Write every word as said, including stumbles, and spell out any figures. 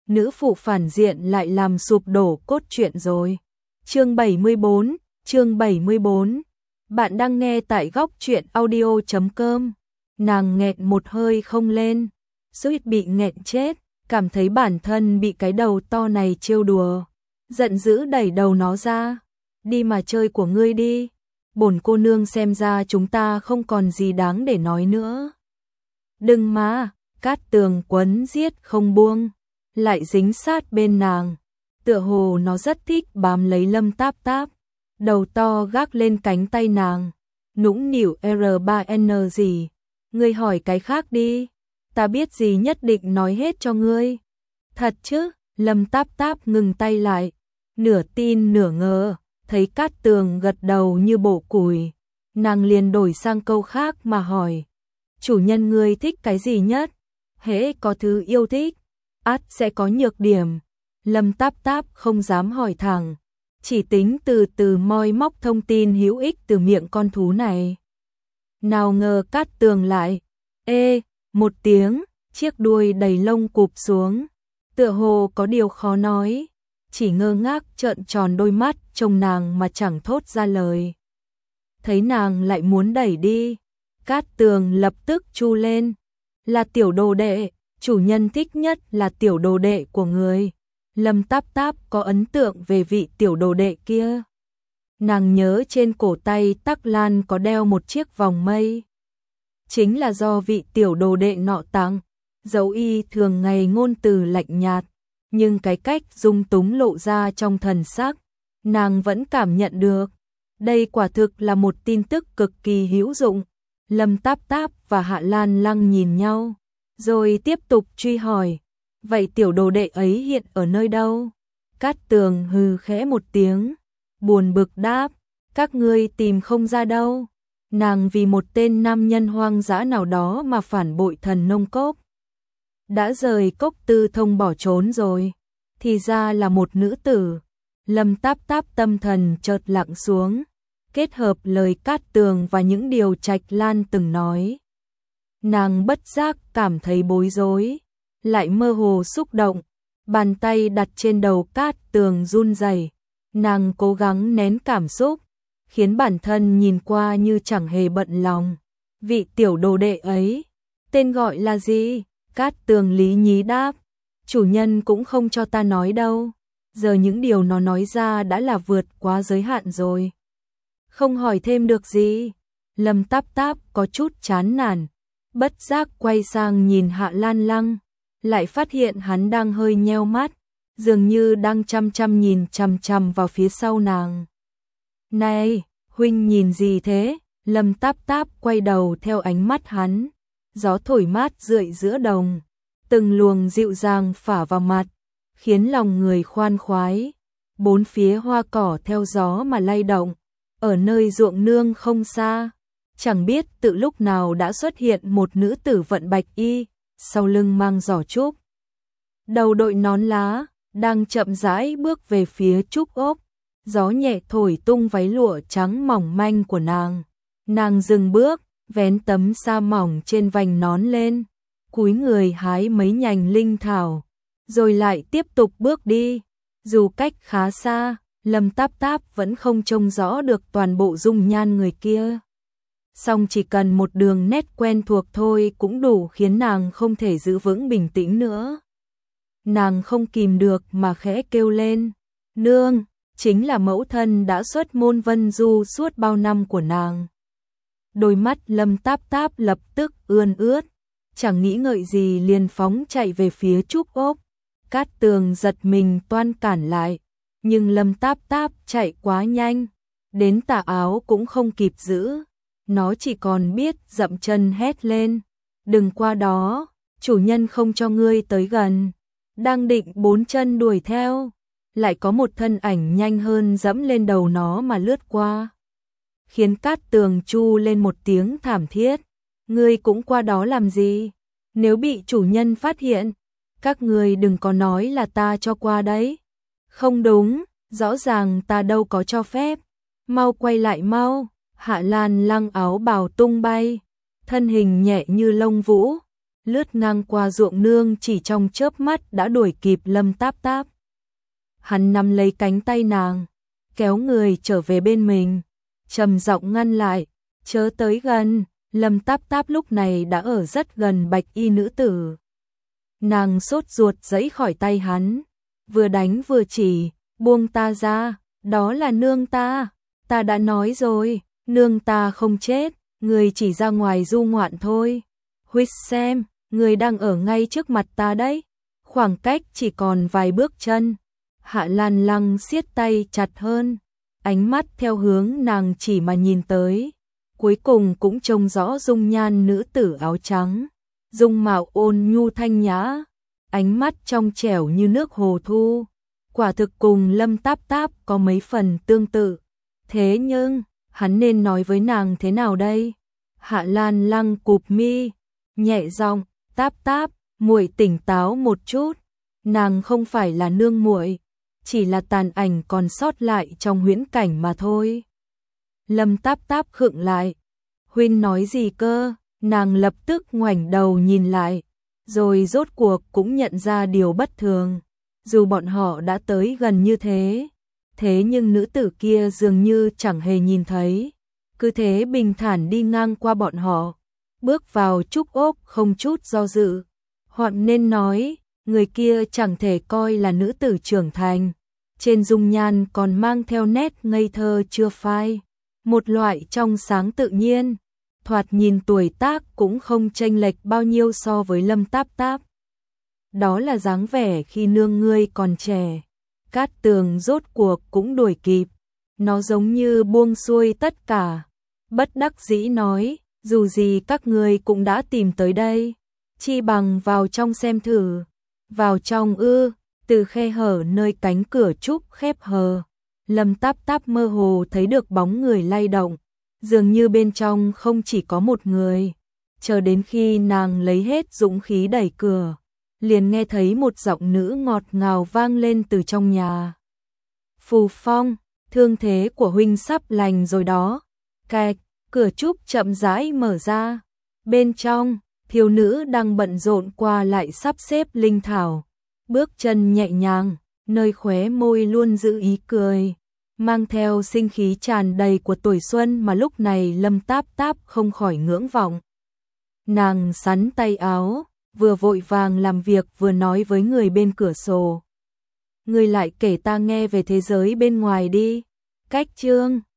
nữ phụ phản diện lại làm sụp đổ cốt truyện rồi. Chương bảy mươi bốn, chương bảy mươi bốn. Bạn đang nghe tại góc truyện audio chấm com. Nàng nghẹn một hơi không lên, suýt bị nghẹn chết, cảm thấy bản thân bị cái đầu to này trêu đùa. Giận dữ đẩy đầu nó ra. Đi mà chơi của ngươi đi. Bổn cô nương xem ra chúng ta không còn gì đáng để nói nữa. Đừng mà, Cát Tường quấn giết không buông, lại dính sát bên nàng. Tựa hồ nó rất thích bám lấy Lâm Táp Táp, đầu to gác lên cánh tay nàng. Nũng nịu R ba N gì? Ngươi hỏi cái khác đi, ta biết gì nhất định nói hết cho ngươi. Thật chứ? Lâm Táp Táp ngừng tay lại, nửa tin nửa ngờ, thấy Cát Tường gật đầu như bổ củi, nàng liền đổi sang câu khác mà hỏi. Chủ nhân ngươi thích cái gì nhất? Hễ có thứ yêu thích, ắt sẽ có nhược điểm. Lâm Táp Táp không dám hỏi thẳng, chỉ tính từ từ moi móc thông tin hữu ích từ miệng con thú này. Nào ngờ Cát Tường lại, ê, một tiếng, chiếc đuôi đầy lông cụp xuống, tựa hồ có điều khó nói, chỉ ngơ ngác trợn tròn đôi mắt trông nàng mà chẳng thốt ra lời. Thấy nàng lại muốn đẩy đi, Cát Tường lập tức chu lên, là tiểu đồ đệ, chủ nhân thích nhất là tiểu đồ đệ của người. Lâm Táp Táp có ấn tượng về vị tiểu đồ đệ kia. Nàng nhớ trên cổ tay Tắc Lan có đeo một chiếc vòng mây. Chính là do vị tiểu đồ đệ nọ tặng. Dẫu y thường ngày ngôn từ lạnh nhạt, nhưng cái cách dung túng lộ ra trong thần sắc, nàng vẫn cảm nhận được. Đây quả thực là một tin tức cực kỳ hữu dụng. Lâm Táp Táp và Hạ Lan Lăng nhìn nhau, rồi tiếp tục truy hỏi. Vậy tiểu đồ đệ ấy hiện ở nơi đâu? Cát Tường hừ khẽ một tiếng, buồn bực đáp, các ngươi tìm không ra đâu. Nàng vì một tên nam nhân hoang dã nào đó mà phản bội Thần Nông Cốc. Đã rời Cốc Tư Thông bỏ trốn rồi, thì ra là một nữ tử. Lâm Táp Táp tâm thần chợt lặng xuống, kết hợp lời Cát Tường và những điều Trạch Lan từng nói. Nàng bất giác cảm thấy bối rối, lại mơ hồ xúc động, bàn tay đặt trên đầu Cát Tường run rẩy. Nàng cố gắng nén cảm xúc, khiến bản thân nhìn qua như chẳng hề bận lòng. Vị tiểu đồ đệ ấy, tên gọi là gì? Cát Tường lý nhí đáp, chủ nhân cũng không cho ta nói đâu. Giờ những điều nó nói ra đã là vượt quá giới hạn rồi. Không hỏi thêm được gì. Lâm Táp Táp có chút chán nản, bất giác quay sang nhìn Hạ Lan Lăng, lại phát hiện hắn đang hơi nheo mắt, dường như đang chăm chăm nhìn chằm chằm vào phía sau nàng. Này, huynh nhìn gì thế? Lâm Táp Táp quay đầu theo ánh mắt hắn, gió thổi mát rượi giữa đồng, từng luồng dịu dàng phả vào mặt, khiến lòng người khoan khoái. Bốn phía hoa cỏ theo gió mà lay động, ở nơi ruộng nương không xa, chẳng biết từ lúc nào đã xuất hiện một nữ tử vận bạch y, sau lưng mang giỏ trúc, đầu đội nón lá, đang chậm rãi bước về phía trúc ốc. Gió nhẹ thổi tung váy lụa trắng mỏng manh của nàng. Nàng dừng bước, vén tấm sa mỏng trên vành nón lên, cúi người hái mấy nhành linh thảo, rồi lại tiếp tục bước đi. Dù cách khá xa, Lâm Táp Táp vẫn không trông rõ được toàn bộ dung nhan người kia. Song chỉ cần một đường nét quen thuộc thôi cũng đủ khiến nàng không thể giữ vững bình tĩnh nữa. Nàng không kìm được mà khẽ kêu lên, nương, chính là mẫu thân đã xuất môn vân du suốt bao năm của nàng. Đôi mắt Lâm Táp Táp lập tức ươn ướt, chẳng nghĩ ngợi gì liền phóng chạy về phía trúc ốc. Cát Tường giật mình toan cản lại, nhưng Lâm Táp Táp chạy quá nhanh, đến tà áo cũng không kịp giữ. Nó chỉ còn biết dậm chân hét lên, đừng qua đó, chủ nhân không cho ngươi tới gần. Đang định bốn chân đuổi theo, lại có một thân ảnh nhanh hơn dẫm lên đầu nó mà lướt qua, khiến Cát Tường chu lên một tiếng thảm thiết. Ngươi cũng qua đó làm gì? Nếu bị chủ nhân phát hiện, các ngươi đừng có nói là ta cho qua đấy. Không đúng, rõ ràng ta đâu có cho phép. Mau quay lại mau. Hạ Lan Lăng áo bào tung bay, thân hình nhẹ như lông vũ, lướt ngang qua ruộng nương chỉ trong chớp mắt đã đuổi kịp Lâm Táp Táp. Hắn nắm lấy cánh tay nàng, kéo người trở về bên mình, trầm giọng ngăn lại, chớ tới gần. Lâm Táp Táp lúc này đã ở rất gần bạch y nữ tử. Nàng sốt ruột giãy khỏi tay hắn, vừa đánh vừa chỉ, buông ta ra, đó là nương ta, ta đã nói rồi, nương ta không chết, người chỉ ra ngoài du ngoạn thôi. Huýt xem, người đang ở ngay trước mặt ta đấy, khoảng cách chỉ còn vài bước chân. Hạ Lan Lăng siết tay chặt hơn, ánh mắt theo hướng nàng chỉ mà nhìn tới, cuối cùng cũng trông rõ dung nhan nữ tử áo trắng, dung mạo ôn nhu thanh nhã, ánh mắt trong trẻo như nước hồ thu, quả thực cùng Lâm Táp Táp có mấy phần tương tự. Thế nhưng, hắn nên nói với nàng thế nào đây? Hạ Lan Lăng cụp mi, nhẹ giọng, Táp Táp, muội tỉnh táo một chút, nàng không phải là nương muội, chỉ là tàn ảnh còn sót lại trong huyễn cảnh mà thôi. Lâm Táp Táp khựng lại, huynh nói gì cơ? Nàng lập tức ngoảnh đầu nhìn lại, rồi rốt cuộc cũng nhận ra điều bất thường. Dù bọn họ đã tới gần như thế, thế nhưng nữ tử kia dường như chẳng hề nhìn thấy, cứ thế bình thản đi ngang qua bọn họ, bước vào trúc ốc không chút do dự. Hoặc nên nói, người kia chẳng thể coi là nữ tử trưởng thành, trên dung nhan còn mang theo nét ngây thơ chưa phai, một loại trong sáng tự nhiên, thoạt nhìn tuổi tác cũng không chênh lệch bao nhiêu so với Lâm Táp Táp. Đó là dáng vẻ khi nương ngươi còn trẻ. Cát Tường rốt cuộc cũng đuổi kịp, nó giống như buông xuôi tất cả, bất đắc dĩ nói, dù gì các ngươi cũng đã tìm tới đây, chi bằng vào trong xem thử. Vào trong ư? Từ khe hở nơi cánh cửa trúc khép hờ, Lâm Táp Táp mơ hồ thấy được bóng người lay động, dường như bên trong không chỉ có một người. Chờ đến khi nàng lấy hết dũng khí đẩy cửa, liền nghe thấy một giọng nữ ngọt ngào vang lên từ trong nhà. Phù Phong, thương thế của huynh sắp lành rồi đó. Cạch, cửa trúc chậm rãi mở ra. Bên trong, thiếu nữ đang bận rộn qua lại sắp xếp linh thảo, bước chân nhẹ nhàng, nơi khóe môi luôn giữ ý cười, mang theo sinh khí tràn đầy của tuổi xuân mà lúc này Lâm Táp Táp không khỏi ngưỡng vọng. Nàng sắn tay áo, vừa vội vàng làm việc vừa nói với người bên cửa sổ. Người lại kể ta nghe về thế giới bên ngoài đi. Cách chương